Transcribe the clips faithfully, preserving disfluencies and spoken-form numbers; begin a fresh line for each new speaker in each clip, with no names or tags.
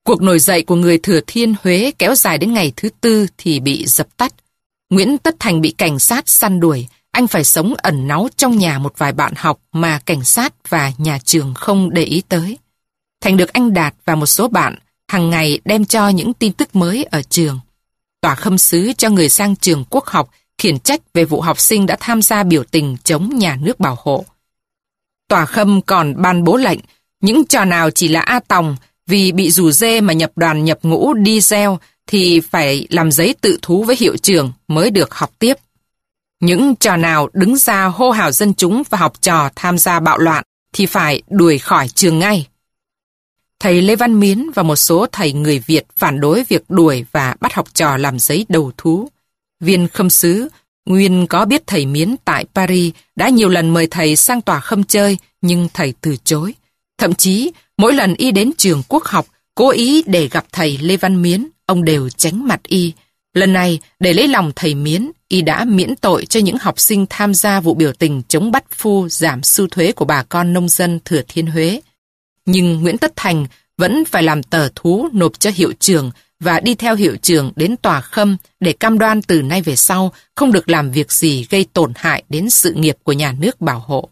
Cuộc nổi dậy của người Thừa Thiên Huế kéo dài đến ngày thứ tư thì bị dập tắt. Nguyễn Tất Thành bị cảnh sát săn đuổi. Anh phải sống ẩn náu trong nhà một vài bạn học mà cảnh sát và nhà trường không để ý tới. Thành được anh Đạt và một số bạn hàng ngày đem cho những tin tức mới ở trường. Tòa khâm sứ cho người sang trường quốc học khiển trách về vụ học sinh đã tham gia biểu tình chống nhà nước bảo hộ. Tòa khâm còn ban bố lệnh, những trò nào chỉ là A Tòng vì bị rủ dê mà nhập đoàn nhập ngũ đi gieo thì phải làm giấy tự thú với hiệu trưởng mới được học tiếp. Những trò nào đứng ra hô hào dân chúng và học trò tham gia bạo loạn thì phải đuổi khỏi trường ngay. Thầy Lê Văn Miến và một số thầy người Việt phản đối việc đuổi và bắt học trò làm giấy đầu thú. Viên khâm sứ nguyên có biết thầy Miến tại Paris đã nhiều lần mời thầy sang tòa khâm chơi, nhưng thầy từ chối. Thậm chí, mỗi lần y đến trường quốc học, cố ý để gặp thầy Lê Văn Miến, ông đều tránh mặt y. Lần này, để lấy lòng thầy Miến, y đã miễn tội cho những học sinh tham gia vụ biểu tình chống bắt phu giảm sưu thuế của bà con nông dân Thừa Thiên Huế. Nhưng Nguyễn Tất Thành vẫn phải làm tờ thú nộp cho hiệu trưởng và đi theo hiệu trưởng đến tòa khâm để cam đoan từ nay về sau không được làm việc gì gây tổn hại đến sự nghiệp của nhà nước bảo hộ.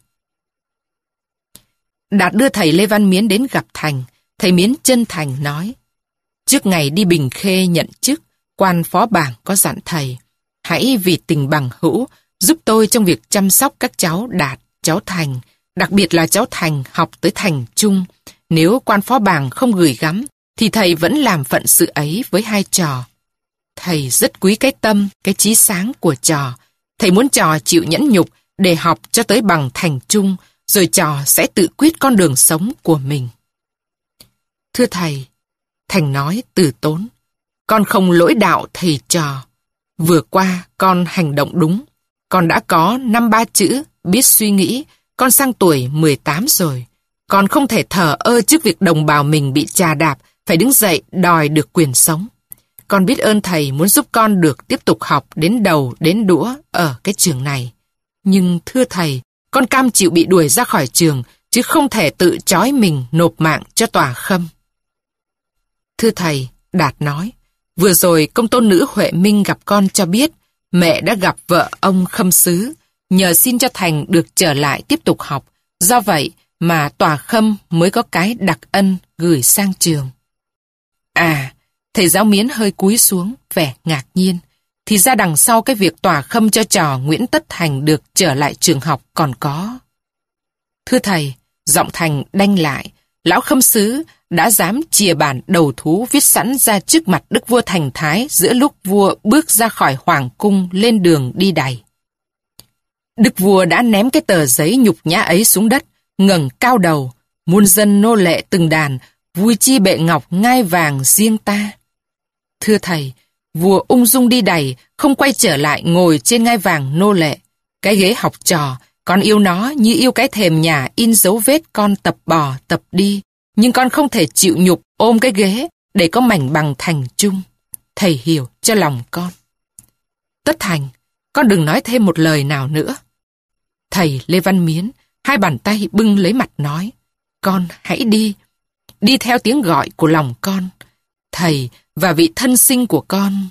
Đạt đưa thầy Lê Văn Miến đến gặp Thành. Thầy Miến chân thành nói, trước ngày đi Bình Khê nhận chức, quan phó bảng có dặn thầy, hãy vì tình bằng hữu giúp tôi trong việc chăm sóc các cháu Đạt, cháu Thành, đặc biệt là cháu Thành học tới thành trung. Nếu quan phó bảng không gửi gắm, thì thầy vẫn làm phận sự ấy với hai trò. Thầy rất quý cái tâm, cái chí sáng của trò. Thầy muốn trò chịu nhẫn nhục để học cho tới bằng thành trung, rồi trò sẽ tự quyết con đường sống của mình. Thưa thầy, Thành nói từ tốn, con không lỗi đạo thầy trò. Vừa qua con hành động đúng, con đã có năm ba chữ, biết suy nghĩ, con sang tuổi mười tám rồi. Con không thể thờ ơ trước việc đồng bào mình bị chà đạp, phải đứng dậy đòi được quyền sống. Con biết ơn thầy muốn giúp con được tiếp tục học đến đầu đến đũa ở cái trường này. Nhưng thưa thầy, con cam chịu bị đuổi ra khỏi trường, chứ không thể tự trói mình nộp mạng cho tòa khâm. Thưa thầy, Đạt nói, vừa rồi công tôn nữ Huệ Minh gặp con cho biết, mẹ đã gặp vợ ông khâm sứ, nhờ xin cho Thành được trở lại tiếp tục học. Do vậy mà tòa khâm mới có cái đặc ân gửi sang trường. À, thầy giáo Miến hơi cúi xuống, vẻ ngạc nhiên. Thì ra đằng sau cái việc tòa khâm cho trò Nguyễn Tất Thành được trở lại trường học còn có. Thưa thầy, giọng Thành đanh lại, lão khâm sứ đã dám chìa bản đầu thú viết sẵn ra trước mặt đức vua Thành Thái giữa lúc vua bước ra khỏi hoàng cung lên đường đi đày. Đức vua đã ném cái tờ giấy nhục nhã ấy xuống đất, ngẩng cao đầu, muôn dân nô lệ từng đàn, vui chi bệ ngọc ngai vàng riêng ta. Thưa thầy, vua ung dung đi đày, không quay trở lại ngồi trên ngai vàng nô lệ. Cái ghế học trò, con yêu nó như yêu cái thềm nhà in dấu vết con tập bò tập đi, nhưng con không thể chịu nhục ôm cái ghế để có mảnh bằng thành chung. Thầy hiểu cho lòng con. Tất Thành, con đừng nói thêm một lời nào nữa. Thầy Lê Văn Miến hai bàn tay bưng lấy mặt nói, con hãy đi, đi theo tiếng gọi của lòng con, thầy và vị thân sinh của con.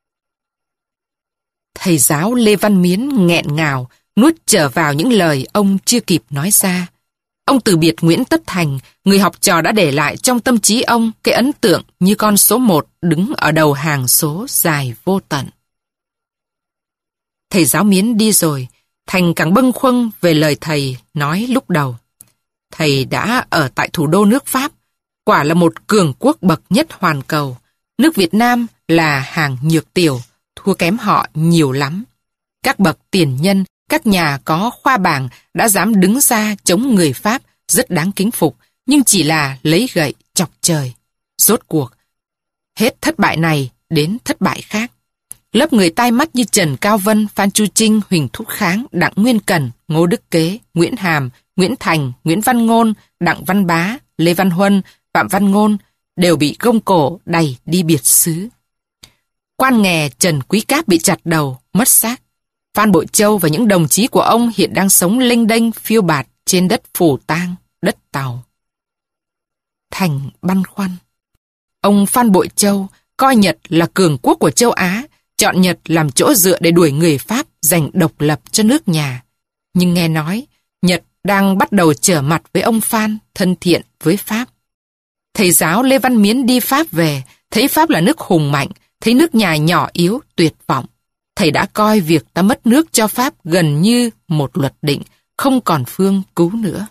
Thầy giáo Lê Văn Miến nghẹn ngào, nuốt trở vào những lời ông chưa kịp nói ra. Ông từ biệt Nguyễn Tất Thành, người học trò đã để lại trong tâm trí ông cái ấn tượng như con số một đứng ở đầu hàng số dài vô tận. Thầy giáo Miến đi rồi, Thành càng bâng khuâng về lời thầy nói lúc đầu. Thầy đã ở tại thủ đô nước Pháp, quả là một cường quốc bậc nhất hoàn cầu. Nước Việt Nam là hàng nhược tiểu, thua kém họ nhiều lắm. Các bậc tiền nhân, các nhà có khoa bảng đã dám đứng ra chống người Pháp rất đáng kính phục, nhưng chỉ là lấy gậy chọc trời. Rốt cuộc, hết thất bại này đến thất bại khác. Lớp người tai mắt như Trần Cao Vân, Phan Chu Trinh, Huỳnh Thúc Kháng, Đặng Nguyên Cẩn, Ngô Đức Kế, Nguyễn Hàm, Nguyễn Thành, Nguyễn Văn Ngôn, Đặng Văn Bá, Lê Văn Huân, Phạm Văn Ngôn đều bị gông cổ đày đi biệt xứ. Quan nghè Trần Quý Cáp bị chặt đầu, mất xác. Phan Bội Châu và những đồng chí của ông hiện đang sống lênh đênh phiêu bạt trên đất Phù Tang, đất Tàu. Thành băn khoăn. Ông Phan Bội Châu coi Nhật là cường quốc của châu Á, chọn Nhật làm chỗ dựa để đuổi người Pháp giành độc lập cho nước nhà. Nhưng nghe nói, Nhật đang bắt đầu trở mặt với ông Phan, thân thiện với Pháp. Thầy giáo Lê Văn Miến đi Pháp về, thấy Pháp là nước hùng mạnh, thấy nước nhà nhỏ yếu, tuyệt vọng. Thầy đã coi việc ta mất nước cho Pháp gần như một luật định, không còn phương cứu nữa.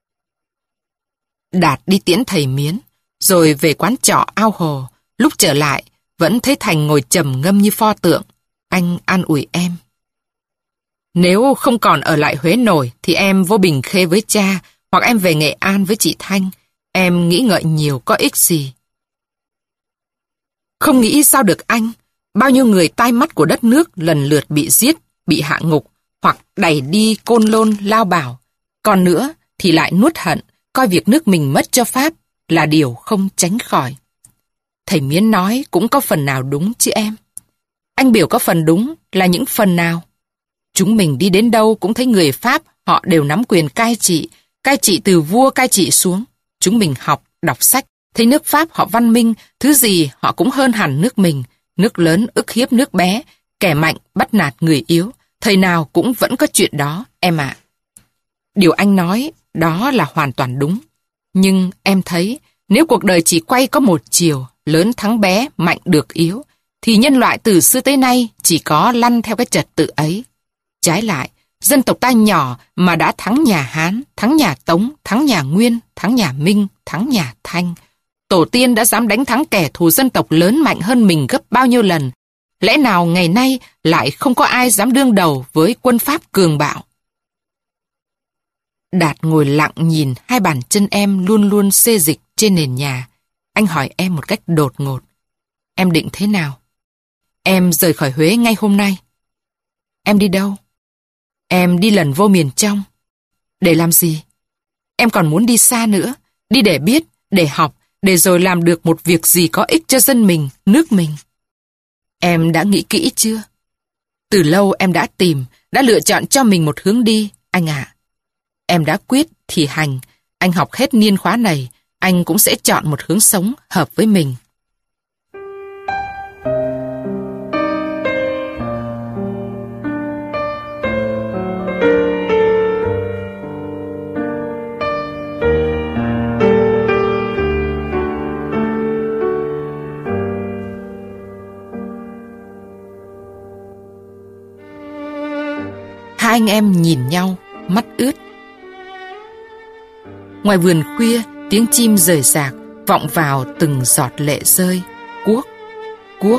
Đạt đi tiễn thầy Miến, rồi về quán trọ ao hồ. Lúc trở lại, vẫn thấy Thành ngồi trầm ngâm như pho tượng. Anh an ủi em. Nếu không còn ở lại Huế nổi, thì em vô Bình Khê với cha, hoặc em về Nghệ An với chị Thanh. Em nghĩ ngợi nhiều có ích gì. Không nghĩ sao được anh. Bao nhiêu người tai mắt của đất nước lần lượt bị giết, bị hạ ngục, hoặc đẩy đi Côn Lôn lao bảo. Còn nữa thì lại nuốt hận, coi việc nước mình mất cho Pháp là điều không tránh khỏi. Thầy Miến nói cũng có phần nào đúng chứ em. Anh biểu có phần đúng là những phần nào? Chúng mình đi đến đâu cũng thấy người Pháp họ đều nắm quyền cai trị, cai trị từ vua cai trị xuống. Chúng mình học, đọc sách, thấy nước Pháp họ văn minh, thứ gì họ cũng hơn hẳn nước mình. Nước lớn ức hiếp nước bé, kẻ mạnh bắt nạt người yếu, thời nào cũng vẫn có chuyện đó, em ạ. Điều anh nói, đó là hoàn toàn đúng. Nhưng em thấy, nếu cuộc đời chỉ quay có một chiều, lớn thắng bé, mạnh được yếu, thì nhân loại từ xưa tới nay chỉ có lăn theo cái trật tự ấy. Trái lại, dân tộc ta nhỏ mà đã thắng nhà Hán, thắng nhà Tống, thắng nhà Nguyên, thắng nhà Minh, thắng nhà Thanh. Tổ tiên đã dám đánh thắng kẻ thù dân tộc lớn mạnh hơn mình gấp bao nhiêu lần. Lẽ nào ngày nay lại không có ai dám đương đầu với quân Pháp cường bạo? Đạt ngồi lặng nhìn hai bàn chân em luôn luôn xê dịch trên nền nhà. Anh hỏi em một cách đột ngột. Em định thế nào? Em rời khỏi Huế ngay hôm nay. Em đi đâu? Em đi lần vô miền trong. Để làm gì? Em còn muốn đi xa nữa. Đi để biết, để học, để rồi làm được một việc gì có ích cho dân mình, nước mình. Em đã nghĩ kỹ chưa? Từ lâu em đã tìm, đã lựa chọn cho mình một hướng đi, anh ạ. Em đã quyết thì hành, anh học hết niên khóa này, anh cũng sẽ chọn một hướng sống hợp với mình. Hai anh em nhìn nhau, mắt ướt. Ngoài vườn khuya, tiếng chim rời rạc vọng vào từng giọt lệ rơi. Cuốc, cuốc.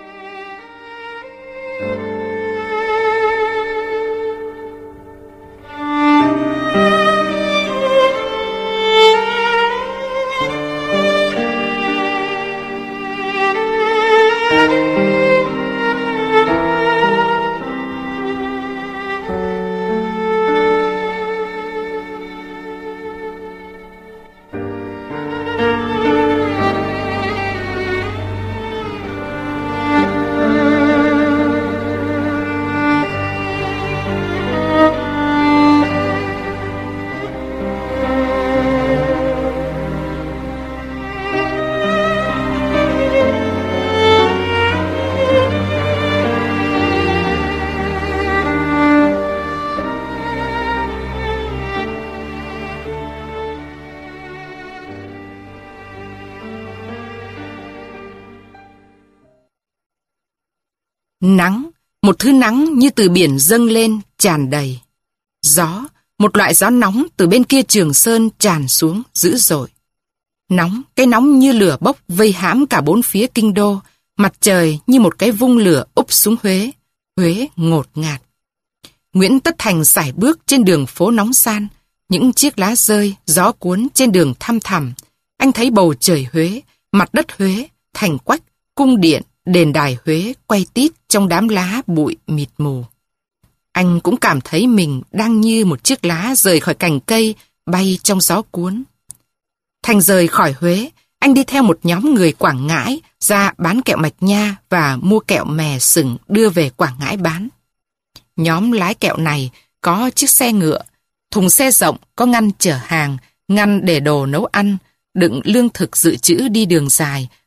Nắng, một thứ nắng như từ biển dâng lên, tràn đầy. Gió, một loại gió nóng từ bên kia Trường Sơn tràn xuống dữ dội. Nóng, cái nóng như lửa bốc vây hãm cả bốn phía kinh đô, mặt trời như một cái vung lửa úp xuống Huế. Huế ngột ngạt. Nguyễn Tất Thành sải bước trên đường phố nóng san, những chiếc lá rơi, gió cuốn trên đường thăm thẳm. Anh thấy bầu trời Huế, mặt đất Huế, thành quách, cung điện, đền đài Huế quay tít trong đám lá bụi mịt mù. Anh cũng cảm thấy mình đang như một chiếc lá rời khỏi cành cây, bay trong gió cuốn. Thành rời khỏi Huế, anh đi theo một nhóm người Quảng Ngãi ra bán kẹo mạch nha và mua kẹo mè sừng đưa về Quảng Ngãi bán. Nhóm lái kẹo này có chiếc xe ngựa, thùng xe rộng có ngăn chở hàng, ngăn để đồ nấu ăn, đựng lương thực dự trữ đi đường dài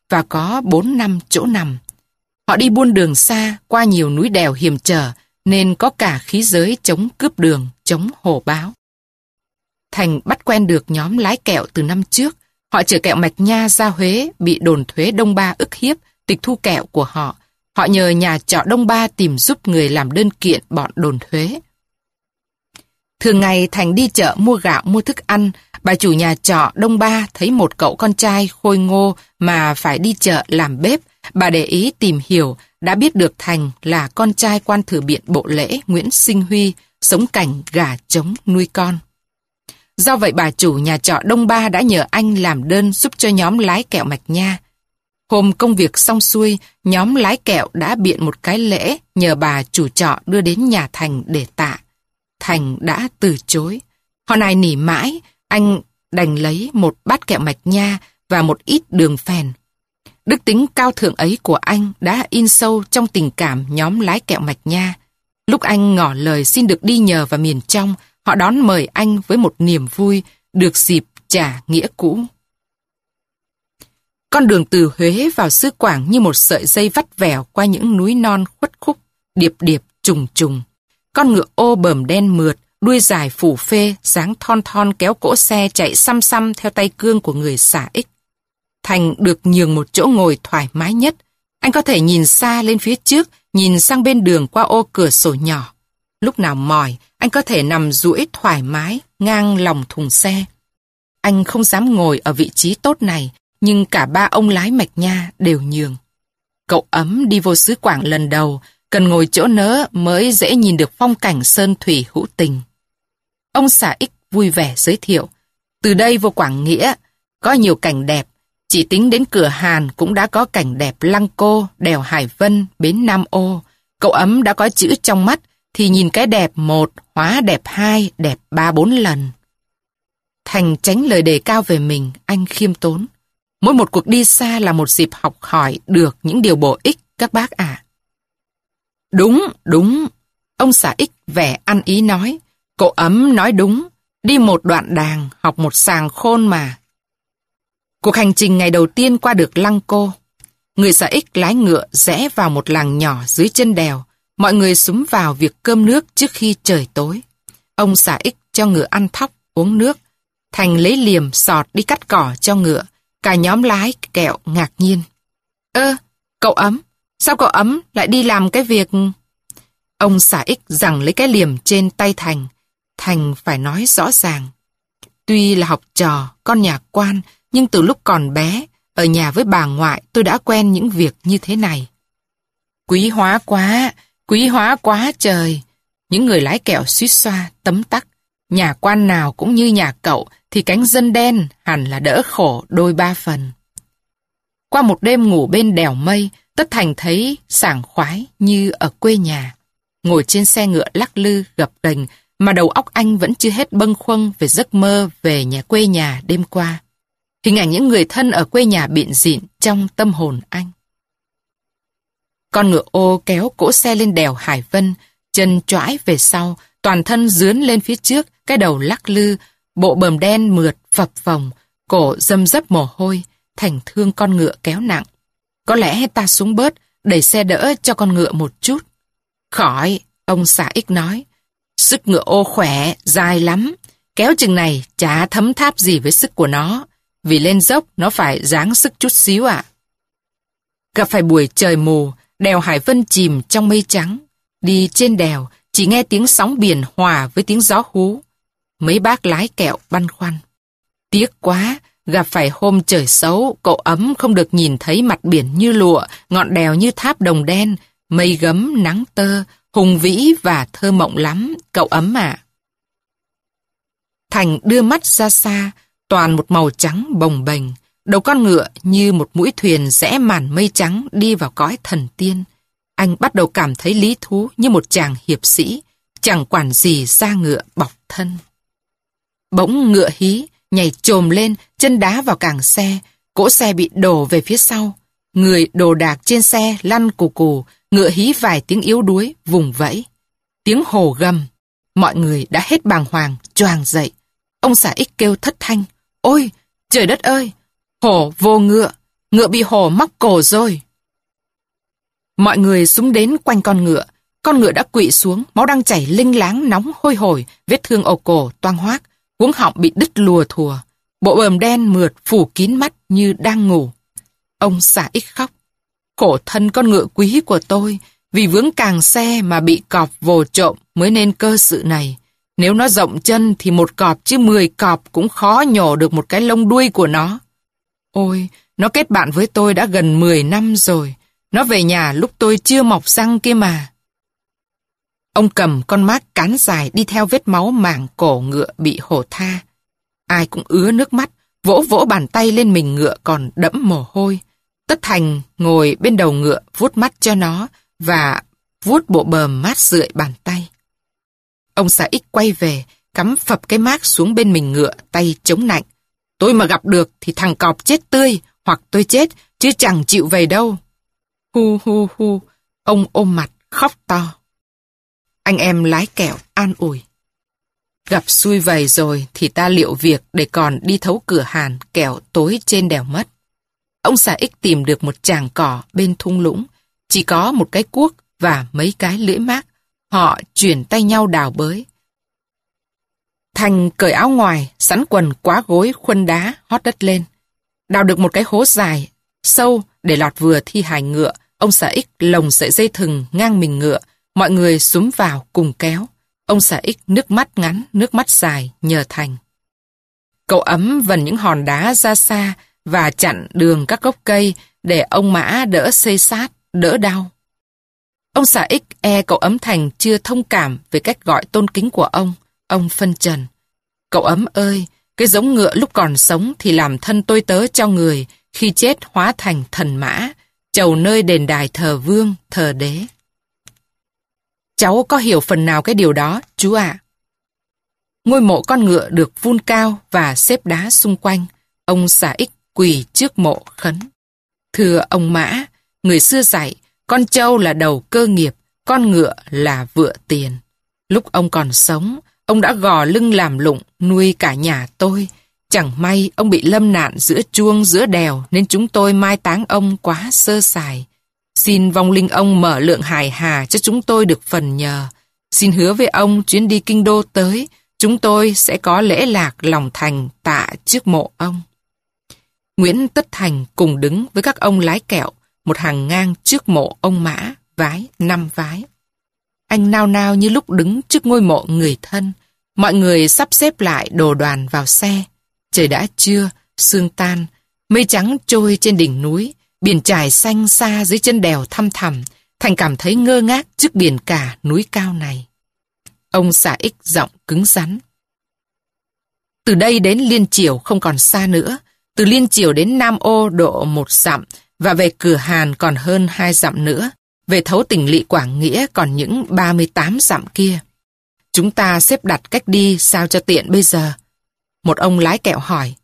và có bốn năm chỗ nằm. Họ đi buôn đường xa, qua nhiều núi đèo hiểm trở, nên có cả khí giới chống cướp đường, chống hổ báo. Thành bắt quen được nhóm lái kẹo từ năm trước. Họ chở kẹo Mạch Nha ra Huế, bị đồn thuế Đông Ba ức hiếp, tịch thu kẹo của họ. Họ nhờ nhà trọ Đông Ba tìm giúp người làm đơn kiện bọn đồn thuế. Thường ngày Thành đi chợ mua gạo mua thức ăn, bà chủ nhà trọ Đông Ba thấy một cậu con trai khôi ngô mà phải đi chợ làm bếp. Bà để ý tìm hiểu, đã biết được Thành là con trai quan thử biện Bộ Lễ Nguyễn Sinh Huy, sống cảnh gà trống nuôi con. Do vậy bà chủ nhà trọ Đông Ba đã nhờ anh làm đơn giúp cho nhóm lái kẹo Mạch Nha. Hôm công việc xong xuôi, nhóm lái kẹo đã biện một cái lễ nhờ bà chủ trọ đưa đến nhà Thành để tạ. Thành đã từ chối. Họ nài nỉ mãi, anh đành lấy một bát kẹo Mạch Nha và một ít đường phèn. Đức tính cao thượng ấy của anh đã in sâu trong tình cảm nhóm lái kẹo Mạch Nha. Lúc anh ngỏ lời xin được đi nhờ vào miền trong, họ đón mời anh với một niềm vui, được dịp trả nghĩa cũ. Con đường từ Huế vào xứ Quảng như một sợi dây vắt vẻo qua những núi non khuất khúc, điệp điệp, trùng trùng. Con ngựa ô bờm đen mượt, đuôi dài phủ phê, dáng thon thon kéo cỗ xe chạy xăm xăm theo tay cương của người xả ích. Thành được nhường một chỗ ngồi thoải mái nhất. Anh có thể nhìn xa lên phía trước, nhìn sang bên đường qua ô cửa sổ nhỏ. Lúc nào mỏi, anh có thể nằm duỗi thoải mái ngang lòng thùng xe. Anh không dám ngồi ở vị trí tốt này, nhưng cả ba ông lái Mạch Nha đều nhường. Cậu Ấm đi vô xứ Quảng lần đầu, cần ngồi chỗ nớ mới dễ nhìn được phong cảnh sơn thủy hữu tình. Ông xà ích vui vẻ giới thiệu, từ đây vô Quảng Nghĩa, có nhiều cảnh đẹp, chỉ tính đến cửa Hàn cũng đã có cảnh đẹp Lăng Cô, đèo Hải Vân, bến Nam Ô. Cậu Ấm đã có chữ trong mắt, thì nhìn cái đẹp một, hóa đẹp hai, đẹp ba bốn lần. Thành tránh lời đề cao về mình, anh khiêm tốn. Mỗi một cuộc đi xa là một dịp học hỏi được những điều bổ ích các bác ạ. Đúng, đúng. Ông xã ích vẻ ăn ý nói. Cậu Ấm nói đúng. Đi một đoạn đàng, học một sàng khôn mà. Cuộc hành trình ngày đầu tiên qua được Lăng Cô. Người xã ích lái ngựa rẽ vào một làng nhỏ dưới chân đèo. Mọi người xúm vào việc cơm nước trước khi trời tối. Ông xã ích cho ngựa ăn thóc, uống nước. Thành lấy liềm sọt đi cắt cỏ cho ngựa. Cả nhóm lái kẹo ngạc nhiên. Ơ, cậu Ấm, sao cậu Ấm lại đi làm cái việc... Ông xã ích giằng lấy cái liềm trên tay Thành. Thành phải nói rõ ràng. Tuy là học trò, con nhà quan, nhưng từ lúc còn bé, ở nhà với bà ngoại tôi đã quen những việc như thế này. Quý hóa quá, quý hóa quá trời. Những người lái kẹo suýt xoa, tấm tắc. Nhà quan nào cũng như nhà cậu thì cánh dân đen hẳn là đỡ khổ đôi ba phần. Qua một đêm ngủ bên đèo mây, Tất Thành thấy sảng khoái như ở quê nhà. Ngồi trên xe ngựa lắc lư gập ghềnh mà đầu óc anh vẫn chưa hết bâng khuâng về giấc mơ về nhà quê nhà đêm qua. Hình ảnh những người thân ở quê nhà bịn rịn trong tâm hồn anh. Con ngựa ô kéo cỗ xe lên đèo Hải Vân, chân choãi về sau, toàn thân dướn lên phía trước, cái đầu lắc lư, bộ bờm đen mượt phập phồng, cổ râm rấp mồ hôi. Thành thương con ngựa kéo nặng. Có lẽ ta xuống bớt, đẩy xe đỡ cho con ngựa một chút. Khỏi, ông xã ích nói. Sức ngựa ô khỏe, dài lắm. Kéo chừng này chả thấm tháp gì với sức của nó. Vì lên dốc nó phải giáng sức chút xíu ạ. Gặp phải buổi trời mù, đèo Hải Vân chìm trong mây trắng. Đi trên đèo, chỉ nghe tiếng sóng biển hòa với tiếng gió hú. Mấy bác lái kẹo băn khoăn. Tiếc quá, gặp phải hôm trời xấu, cậu Ấm không được nhìn thấy mặt biển như lụa, ngọn đèo như tháp đồng đen, mây gấm nắng tơ, hùng vĩ và thơ mộng lắm, cậu Ấm ạ. Thành đưa mắt ra xa, toàn một màu trắng bồng bềnh, đầu con ngựa như một mũi thuyền rẽ màn mây trắng đi vào cõi thần tiên. Anh bắt đầu cảm thấy lý thú như một chàng hiệp sĩ, chẳng quản gì da ngựa bọc thân. Bỗng ngựa hí, nhảy chồm lên, chân đá vào càng xe, cỗ xe bị đổ về phía sau. Người đồ đạc trên xe lăn cù cù, ngựa hí vài tiếng yếu đuối, vùng vẫy. Tiếng hổ gầm, mọi người đã hết bàng hoàng, choàng dậy. Ông xã ích kêu thất thanh, ôi, trời đất ơi, hổ vô ngựa, ngựa bị hổ móc cổ rồi. Mọi người xúm đến quanh con ngựa. Con ngựa đã quỵ xuống, máu đang chảy linh láng nóng hôi hổi, vết thương ở cổ toang hoác, cuống họng bị đứt lùa thùa. Bộ bờm đen mượt phủ kín mắt như đang ngủ. Ông xã X khóc. Khổ thân con ngựa quý của tôi, vì vướng càng xe mà bị cọp vồ trộm mới nên cơ sự này. Nếu nó rộng chân thì một cọp chứ mười cọp cũng khó nhổ được một cái lông đuôi của nó. Ôi, nó kết bạn với tôi đã gần mười năm rồi. Nó về nhà lúc tôi chưa mọc răng kia mà. Ông cầm con mác cán dài đi theo vết máu mảng cổ ngựa bị hổ tha. Ai cũng ứa nước mắt, vỗ vỗ bàn tay lên mình ngựa còn đẫm mồ hôi. Tất Thành ngồi bên đầu ngựa vuốt mắt cho nó và vuốt bộ bờm mát rượi bàn tay. Ông xã X quay về, cắm phập cái mác xuống bên mình ngựa, tay chống nạnh. Tôi mà gặp được thì thằng cọp chết tươi, hoặc tôi chết, chứ chẳng chịu về đâu. Hu hu hu, ông ôm mặt, khóc to. Anh em lái kẹo an ủi. Gặp xui vầy rồi thì ta liệu việc để còn đi thấu cửa hàn kẻo tối trên đèo mất. Ông xã X tìm được một tràng cỏ bên thung lũng, chỉ có một cái cuốc và mấy cái lưỡi mác. Họ chuyển tay nhau đào bới. Thành cởi áo ngoài, sắn quần quá gối khuân đá hót đất lên. Đào được một cái hố dài, sâu để lọt vừa thi hài ngựa. Ông xã X lồng sợi dây thừng ngang mình ngựa. Mọi người xúm vào cùng kéo. Ông xã X nước mắt ngắn, nước mắt dài nhờ Thành. Cậu Ấm vần những hòn đá ra xa và chặn đường các gốc cây để ông Mã đỡ xây sát, đỡ đau. Ông xã X e cậu Ấm Thành chưa thông cảm về cách gọi tôn kính của ông. Ông phân trần. Cậu Ấm ơi, cái giống ngựa lúc còn sống thì làm thân tôi tớ cho người, khi chết hóa thành thần mã, chầu nơi đền đài thờ vương, thờ đế. Cháu có hiểu phần nào cái điều đó, chú ạ? Ngôi mộ con ngựa được vun cao và xếp đá xung quanh. Ông xã X quỳ trước mộ khấn. Thưa ông Mã, người xưa dạy, con trâu là đầu cơ nghiệp, con ngựa là vựa tiền. Lúc ông còn sống, ông đã gò lưng làm lụng, nuôi cả nhà tôi. Chẳng may ông bị lâm nạn giữa chuông giữa đèo nên chúng tôi mai táng ông quá sơ sài. Xin vong linh ông mở lượng hài hà cho chúng tôi được phần nhờ. Xin hứa với ông chuyến đi kinh đô tới, chúng tôi sẽ có lễ lạc lòng thành tạ trước mộ ông. Nguyễn Tất Thành cùng đứng với các ông lái kẹo, một hàng ngang trước mộ ông Mã, vái năm vái. Anh nao nao như lúc đứng trước ngôi mộ người thân. Mọi người sắp xếp lại đồ đoàn vào xe. Trời đã trưa, sương tan, mây trắng trôi trên đỉnh núi, biển trải xanh xa dưới chân đèo thăm thẳm. Thành cảm thấy ngơ ngác trước biển cả núi cao này. Ông xã X giọng cứng rắn. Từ đây đến Liên Chiểu không còn xa nữa. Từ Liên Chiểu đến Nam Ô độ một dặm và về Cửa Hàn còn hơn hai dặm nữa. Về thấu tỉnh lỵ Quảng Nghĩa còn những ba mươi tám dặm kia. Chúng ta xếp đặt cách đi sao cho tiện bây giờ? Một ông lái kẹo hỏi.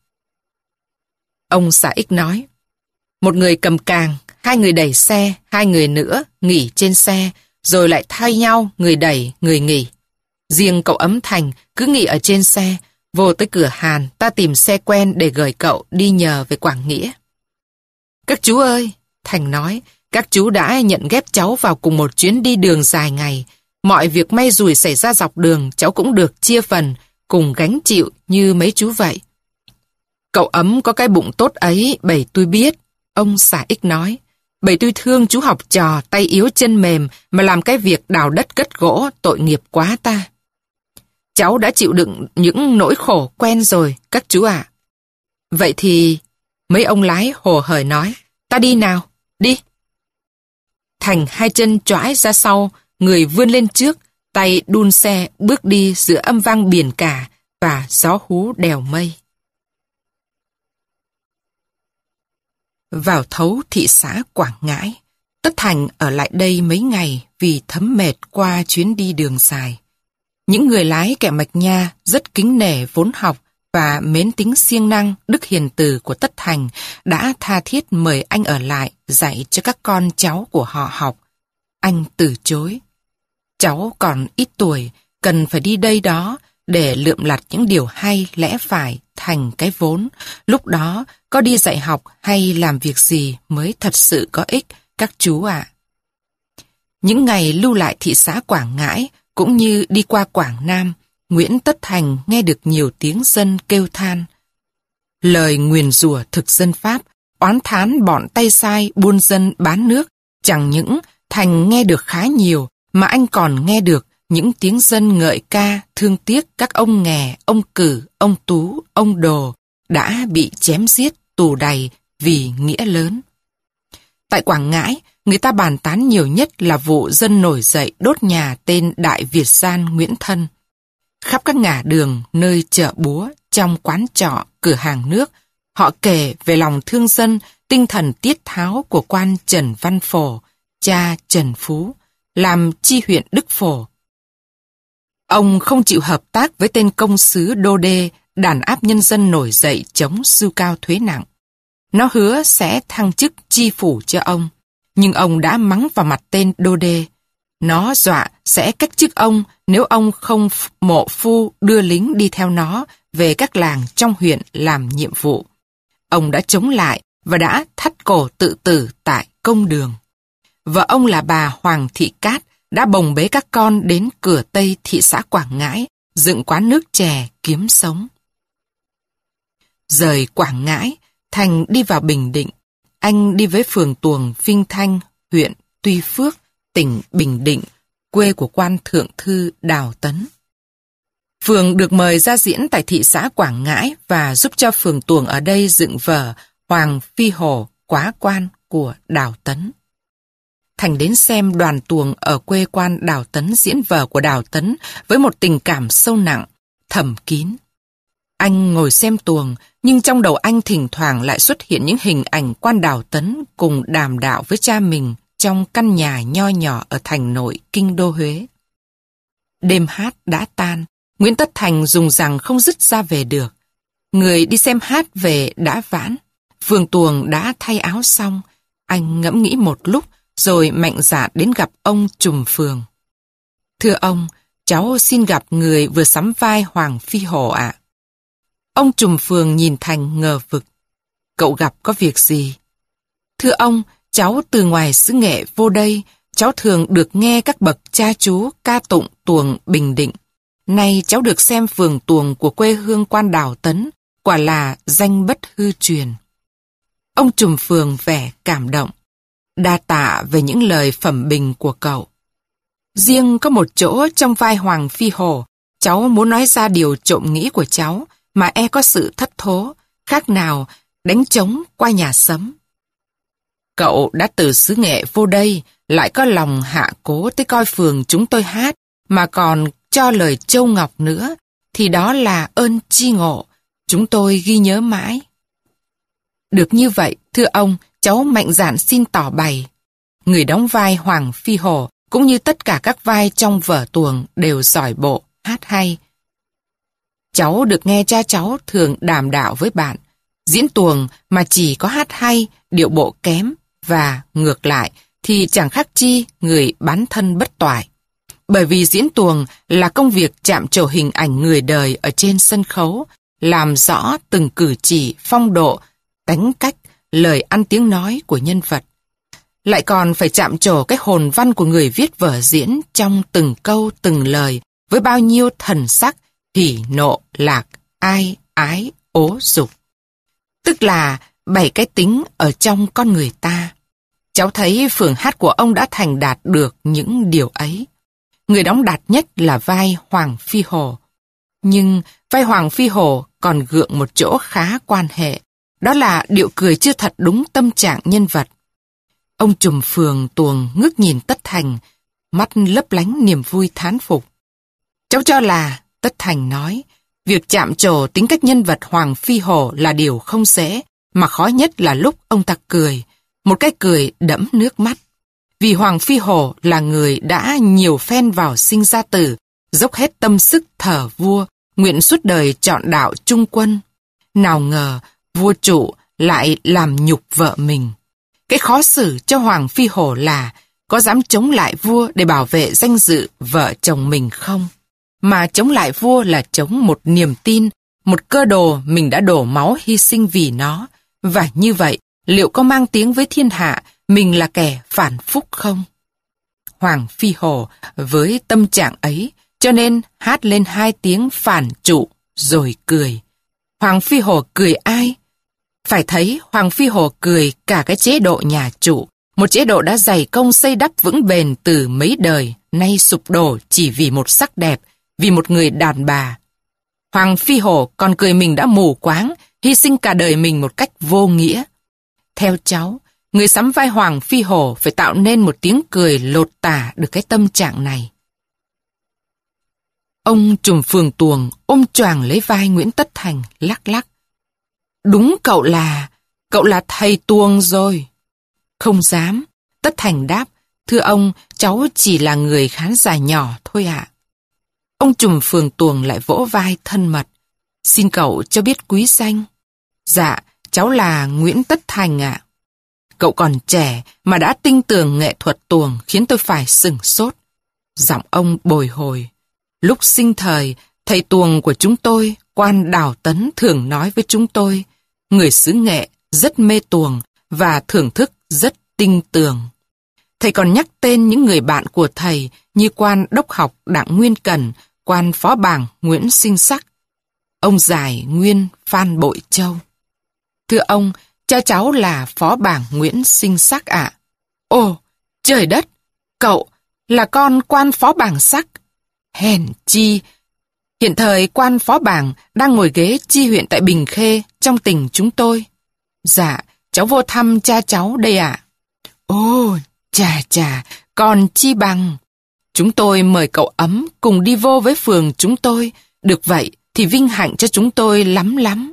Ông xã X nói. Một người cầm càng, hai người đẩy xe, hai người nữa nghỉ trên xe, rồi lại thay nhau người đẩy, người nghỉ. Riêng cậu Ấm Thành cứ nghỉ ở trên xe, vô tới Cửa Hàn ta tìm xe quen để gửi cậu đi nhờ về Quảng Nghĩa. Các chú ơi, Thành nói, các chú đã nhận ghép cháu vào cùng một chuyến đi đường dài ngày. Mọi việc may rủi xảy ra dọc đường cháu cũng được chia phần, cùng gánh chịu như mấy chú vậy. Cậu Ấm có cái bụng tốt ấy, bầy tôi biết. Ông xã X nói, bầy tôi thương chú học trò tay yếu chân mềm mà làm cái việc đào đất cất gỗ tội nghiệp quá ta. Cháu đã chịu đựng những nỗi khổ quen rồi, các chú ạ. Vậy thì, mấy ông lái hồ hởi nói, ta đi nào, đi. Thành hai chân choãi ra sau, người vươn lên trước, tay đun xe bước đi giữa âm vang biển cả và gió hú đèo mây. Vào thấu thị xã Quảng Ngãi, Tất Thành ở lại đây mấy ngày vì thấm mệt qua chuyến đi đường dài. Những người lái kẹo Mạch Nha rất kính nể vốn học và mến tính siêng năng, đức hiền từ của Tất Thành đã tha thiết mời anh ở lại dạy cho các con cháu của họ học. Anh từ chối. Cháu còn ít tuổi, cần phải đi đây đó, để lượm lặt những điều hay lẽ phải thành cái vốn. Lúc đó, có đi dạy học hay làm việc gì mới thật sự có ích, các chú ạ. Những ngày lưu lại thị xã Quảng Ngãi, cũng như đi qua Quảng Nam, Nguyễn Tất Thành nghe được nhiều tiếng dân kêu than. Lời nguyền rủa thực dân Pháp, oán thán bọn tay sai buôn dân bán nước, chẳng những Thành nghe được khá nhiều, mà anh còn nghe được những tiếng dân ngợi ca, thương tiếc các ông Nghè, ông Cử, ông Tú, ông Đồ đã bị chém giết, tù đày vì nghĩa lớn. Tại Quảng Ngãi, người ta bàn tán nhiều nhất là vụ dân nổi dậy đốt nhà tên Đại Việt Gian Nguyễn Thân. Khắp các ngả đường, nơi chợ búa, trong quán trọ, cửa hàng nước, họ kể về lòng thương dân, tinh thần tiết tháo của quan Trần Văn Phổ, cha Trần Phú, làm chi huyện Đức Phổ. Ông không chịu hợp tác với tên công sứ Đô Đê, đàn áp nhân dân nổi dậy chống sưu cao thuế nặng. Nó hứa sẽ thăng chức chi phủ cho ông, nhưng ông đã mắng vào mặt tên Đô Đê. Nó dọa sẽ cách chức ông nếu ông không mộ phu đưa lính đi theo nó về các làng trong huyện làm nhiệm vụ. Ông đã chống lại và đã thắt cổ tự tử tại công đường. Vợ ông là bà Hoàng Thị Cát đã bồng bế các con đến cửa Tây thị xã Quảng Ngãi, dựng quán nước chè kiếm sống. Rời Quảng Ngãi, Thành đi vào Bình Định. Anh đi với phường Tuồng, Vinh Thanh, huyện Tuy Phước, tỉnh Bình Định, quê của quan thượng thư Đào Tấn. Phường được mời ra diễn tại thị xã Quảng Ngãi và giúp cho phường Tuồng ở đây dựng vở Hoàng Phi Hổ, quá quan của Đào Tấn. Thành đến xem đoàn Tuồng ở quê quan Đào Tấn diễn vở của Đào Tấn với một tình cảm sâu nặng, thầm kín. Anh ngồi xem Tuồng, nhưng trong đầu anh thỉnh thoảng lại xuất hiện những hình ảnh quan Đào Tấn cùng đàm đạo với cha mình trong căn nhà nho nhỏ ở thành nội kinh đô Huế. Đêm hát đã tan, Nguyễn Tất Thành dùng rằng không dứt ra về được. Người đi xem hát về đã vãn, phường Tuồng đã thay áo xong. Anh ngẫm nghĩ một lúc, rồi mạnh dạn đến gặp ông trùm phường. Thưa ông, cháu xin gặp người vừa sắm vai Hoàng Phi Hổ ạ. Ông trùm phường nhìn Thành ngờ vực. Cậu gặp có việc gì? Thưa ông, cháu từ ngoài xứ Nghệ vô đây, cháu thường được nghe các bậc cha chú ca tụng Tuồng Bình Định. Nay cháu được xem phường Tuồng của quê hương quan Đào Tấn, quả là danh bất hư truyền. Ông trùm phường vẻ cảm động, đa tạ về những lời phẩm bình của cậu. Riêng có một chỗ trong vai Hoàng Phi Hổ, cháu muốn nói ra điều trộm nghĩ của cháu, mà e có sự thất thố, khác nào đánh trống qua nhà sấm. Cậu đã từ xứ Nghệ vô đây, lại có lòng hạ cố tới coi phường chúng tôi hát, mà còn cho lời châu ngọc nữa, thì đó là ơn chi ngộ, chúng tôi ghi nhớ mãi. Được như vậy, thưa ông, cháu mạnh dạn xin tỏ bày. Người đóng vai Hoàng Phi Hổ, cũng như tất cả các vai trong vở Tuồng đều giỏi bộ, hát hay. Cháu được nghe cha cháu thường đàm đạo với bạn, diễn Tuồng mà chỉ có hát hay, điệu bộ kém, và ngược lại thì chẳng khác chi người bán thân bất toại. Bởi vì diễn Tuồng là công việc chạm trổ hình ảnh người đời ở trên sân khấu, làm rõ từng cử chỉ, phong độ, tánh cách, lời ăn tiếng nói của nhân vật. Lại còn phải chạm trổ cái hồn văn của người viết vở diễn trong từng câu từng lời, với bao nhiêu thần sắc, hỉ nộ, lạc, ai, ái, ố, dục. Tức là bảy cái tính ở trong con người ta. Cháu thấy phường hát của ông đã thành đạt được những điều ấy. Người đóng đạt nhất là vai Hoàng Phi Hổ. Nhưng vai Hoàng Phi Hổ còn gượng một chỗ khá quan hệ. Đó là điệu cười chưa thật đúng tâm trạng nhân vật. Ông trùm phường Tuồng ngước nhìn Tất Thành, mắt lấp lánh niềm vui thán phục. Cháu cho là, Tất Thành nói, việc chạm trổ tính cách nhân vật Hoàng Phi Hổ là điều không dễ, mà khó nhất là lúc ông ta cười, một cái cười đẫm nước mắt. Vì Hoàng Phi Hổ là người đã nhiều phen vào sinh ra tử, dốc hết tâm sức thờ vua, nguyện suốt đời chọn đạo trung quân. Nào ngờ, vua trụ lại làm nhục vợ mình. Cái khó xử cho Hoàng Phi Hổ là có dám chống lại vua để bảo vệ danh dự vợ chồng mình không? mà chống lại vua là chống một niềm tin, một cơ đồ mình đã đổ máu hy sinh vì nó. Và như vậy, liệu có mang tiếng với thiên hạ mình là kẻ phản phúc không? Hoàng Phi Hổ với tâm trạng ấy, cho nên hát lên hai tiếng phản trụ rồi cười. Hoàng Phi Hổ cười ai? Phải thấy Hoàng Phi Hổ cười cả cái chế độ nhà Trụ, một chế độ đã dày công xây đắp vững bền từ mấy đời, nay sụp đổ chỉ vì một sắc đẹp, vì một người đàn bà. Hoàng Phi Hổ còn cười mình đã mù quáng, hy sinh cả đời mình một cách vô nghĩa. Theo cháu, người sắm vai Hoàng Phi Hổ phải tạo nên một tiếng cười lột tả được cái tâm trạng này. Ông Trùm Phường Tuồng ôm choàng lấy vai Nguyễn Tất Thành, lắc lắc. Đúng cậu là, cậu là thầy Tuồng rồi. Không dám, Tất Thành đáp, thưa ông, cháu chỉ là người khán giả nhỏ thôi ạ. Ông Trùm Phường Tuồng lại vỗ vai thân mật. Xin cậu cho biết quý danh. Dạ, cháu là Nguyễn Tất Thành ạ. Cậu còn trẻ mà đã tinh tường nghệ thuật tuồng khiến tôi phải sửng sốt. Giọng ông bồi hồi. Lúc sinh thời, thầy tuồng của chúng tôi, quan Đào Tấn thường nói với chúng tôi, người xứ Nghệ rất mê tuồng và thưởng thức rất tinh tường. Thầy còn nhắc tên những người bạn của thầy như quan đốc học Đặng Nguyên Cẩn, quan phó bảng Nguyễn Sinh Sắc, ông Giải Nguyên Phan Bội Châu. Thưa ông, cha cháu là phó bảng Nguyễn Sinh Sắc ạ. Ồ, trời đất, cậu là con quan phó bảng Sắc. Hèn chi, hiện thời quan phó bảng đang ngồi ghế chi huyện tại Bình Khê trong tỉnh chúng tôi. Dạ, cháu vô thăm cha cháu đây ạ. Ồ, chà chà, còn chi bằng. Chúng tôi mời cậu Ấm cùng đi vô với phường chúng tôi. Được vậy thì vinh hạnh cho chúng tôi lắm lắm.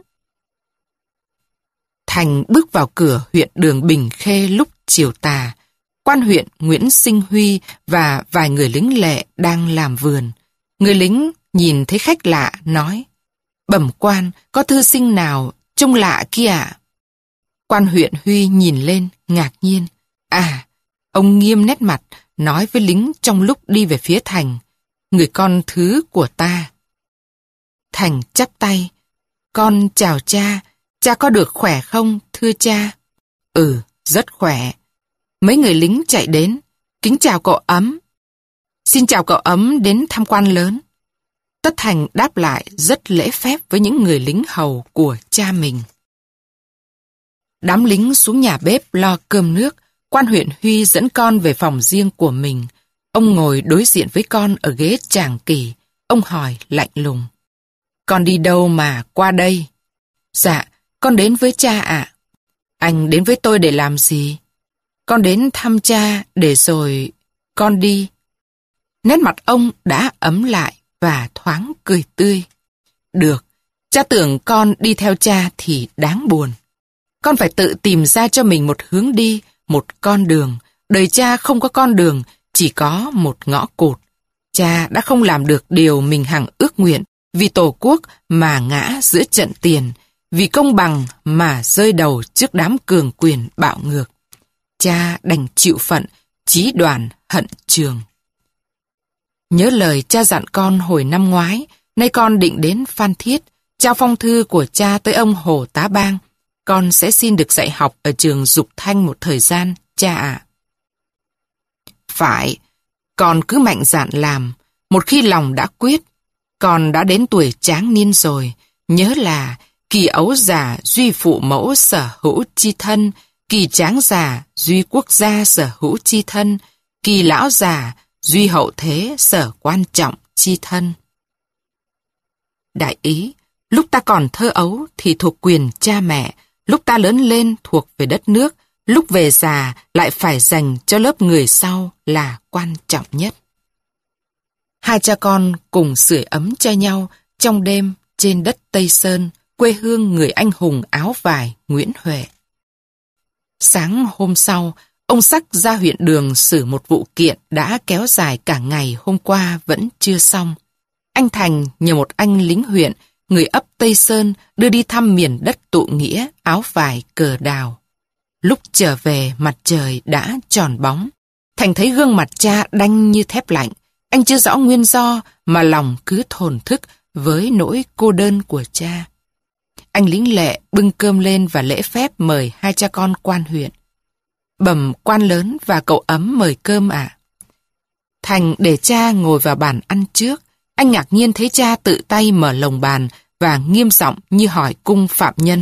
Thành bước vào cửa huyện đường Bình Khê lúc chiều tà. Quan huyện Nguyễn Sinh Huy và vài người lính lệ đang làm vườn. Người lính nhìn thấy khách lạ, nói, bẩm quan, có thư sinh nào trông lạ kia ạ? Quan huyện Huy nhìn lên, ngạc nhiên. À, ông nghiêm nét mặt, nói với lính trong lúc đi về phía Thành, người con thứ của ta. Thành chắp tay, con chào cha, cha có được khỏe không, thưa cha? Ừ, rất khỏe. Mấy người lính chạy đến, kính chào cậu Ấm. Xin chào cậu Ấm đến tham quan lớn. Tất Thành đáp lại rất lễ phép với những người lính hầu của cha mình. Đám lính xuống nhà bếp lo cơm nước, quan huyện Huy dẫn con về phòng riêng của mình. Ông ngồi đối diện với con ở ghế tràng kỷ. Ông hỏi lạnh lùng. Con đi đâu mà qua đây? Dạ, con đến với cha ạ. Anh đến với tôi để làm gì? Con đến thăm cha để rồi con đi. Nét mặt ông đã ấm lại và thoáng cười tươi. Được, cha tưởng con đi theo cha thì đáng buồn. Con phải tự tìm ra cho mình một hướng đi, một con đường. Đời cha không có con đường, chỉ có một ngõ cụt. Cha đã không làm được điều mình hằng ước nguyện, vì Tổ quốc mà ngã giữa trận tiền, vì công bằng mà rơi đầu trước đám cường quyền bạo ngược. Cha đành chịu phận, chí đoàn hận trường. Nhớ lời cha dặn con hồi năm ngoái, nay con định đến Phan Thiết, trao phong thư của cha tới ông Hồ Tá Bang. Con sẽ xin được dạy học ở trường Dục Thanh một thời gian, cha ạ. Phải, con cứ mạnh dạn làm, một khi lòng đã quyết. Con đã đến tuổi tráng niên rồi, nhớ là kỳ ấu già duy phụ mẫu sở hữu chi thân, kỳ tráng già duy quốc gia sở hữu chi thân, kỳ lão già duy hậu thế sở quan trọng chi thân. Đại ý, lúc ta còn thơ ấu thì thuộc quyền cha mẹ, lúc ta lớn lên thuộc về đất nước, lúc về già lại phải dành cho lớp người sau là quan trọng nhất. Hai cha con cùng sưởi ấm cho nhau trong đêm trên đất Tây Sơn, quê hương người anh hùng áo vải Nguyễn Huệ. Sáng hôm sau, ông Sắc ra huyện đường xử một vụ kiện đã kéo dài cả ngày hôm qua vẫn chưa xong. Anh Thành nhờ một anh lính huyện, người ấp Tây Sơn đưa đi thăm miền đất tụ nghĩa áo vải cờ đào. Lúc trở về mặt trời đã tròn bóng. Thành thấy gương mặt cha đanh như thép lạnh, Anh chưa rõ nguyên do mà lòng cứ thổn thức với nỗi cô đơn của cha. Anh lính lệ bưng cơm lên và lễ phép mời hai cha con quan huyện. Bẩm quan lớn và cậu Ấm mời cơm ạ. Thành để cha ngồi vào bàn ăn trước. Anh ngạc nhiên thấy cha tự tay mở lồng bàn và nghiêm giọng như hỏi cung phạm nhân.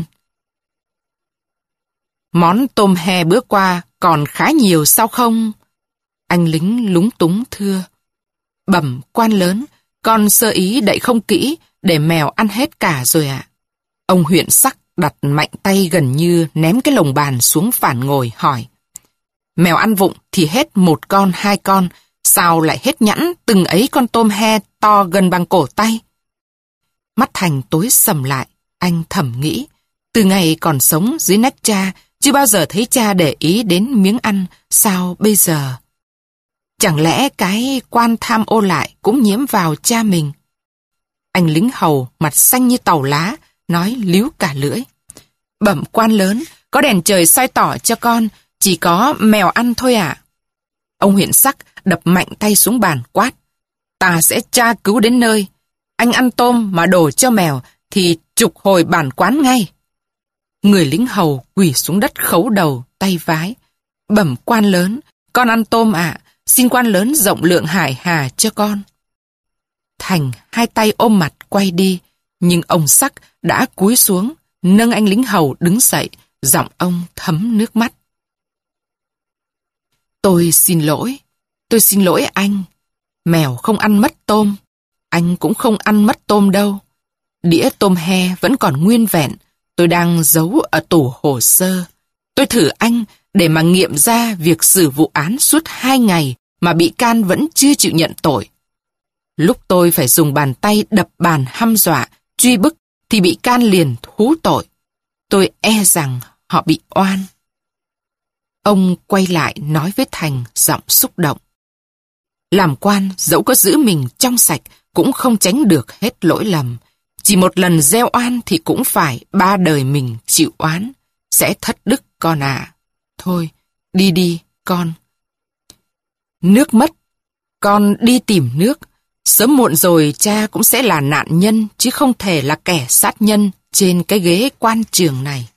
Món tôm he bữa qua còn khá nhiều sao không? Anh lính lúng túng thưa. Bẩm quan lớn, con sơ ý đậy không kỹ để mèo ăn hết cả rồi ạ. Ông huyện sắc đặt mạnh tay gần như ném cái lồng bàn xuống phản ngồi hỏi. Mèo ăn vụng thì hết một con hai con, sao lại hết nhẵn từng ấy con tôm he to gần bằng cổ tay? Mắt Thành tối sầm lại, anh thầm nghĩ. Từ ngày còn sống dưới nách cha, chưa bao giờ thấy cha để ý đến miếng ăn, sao bây giờ? Chẳng lẽ cái quan tham ô lại cũng nhiễm vào cha mình? Anh lính hầu mặt xanh như tàu lá, nói líu cả lưỡi. Bẩm quan lớn, có đèn trời soi tỏ cho con, chỉ có mèo ăn thôi ạ. À? Ông huyện sắc đập mạnh tay xuống bàn quát. Ta sẽ tra cứu đến nơi. Anh ăn tôm mà đổ cho mèo thì trục hồi bản quán ngay. Người lính hầu quỳ xuống đất khấu đầu, tay vái. Bẩm quan lớn, con ăn tôm ạ, à, xin quan lớn rộng lượng hải hà cho con. Thành hai tay ôm mặt quay đi, nhưng ông sắc đã cúi xuống, nâng anh lính hầu đứng dậy, giọng ông thấm nước mắt. Tôi xin lỗi, tôi xin lỗi anh. Mèo không ăn mất tôm, anh cũng không ăn mất tôm đâu. Đĩa tôm he vẫn còn nguyên vẹn, tôi đang giấu ở tủ hồ sơ. Tôi thử anh để mà nghiệm ra việc xử vụ án suốt hai ngày mà bị can vẫn chưa chịu nhận tội. Lúc tôi phải dùng bàn tay đập bàn hăm dọa, truy bức thì bị can liền thú tội. Tôi e rằng họ bị oan. Ông quay lại nói với Thành giọng xúc động. Làm quan dẫu có giữ mình trong sạch cũng không tránh được hết lỗi lầm. Chỉ một lần gieo oan thì cũng phải ba đời mình chịu oán. Sẽ thất đức con à. Thôi, đi đi, con. Nước mất, con đi tìm nước. Sớm muộn rồi cha cũng sẽ là nạn nhân chứ không thể là kẻ sát nhân trên cái ghế quan trường này.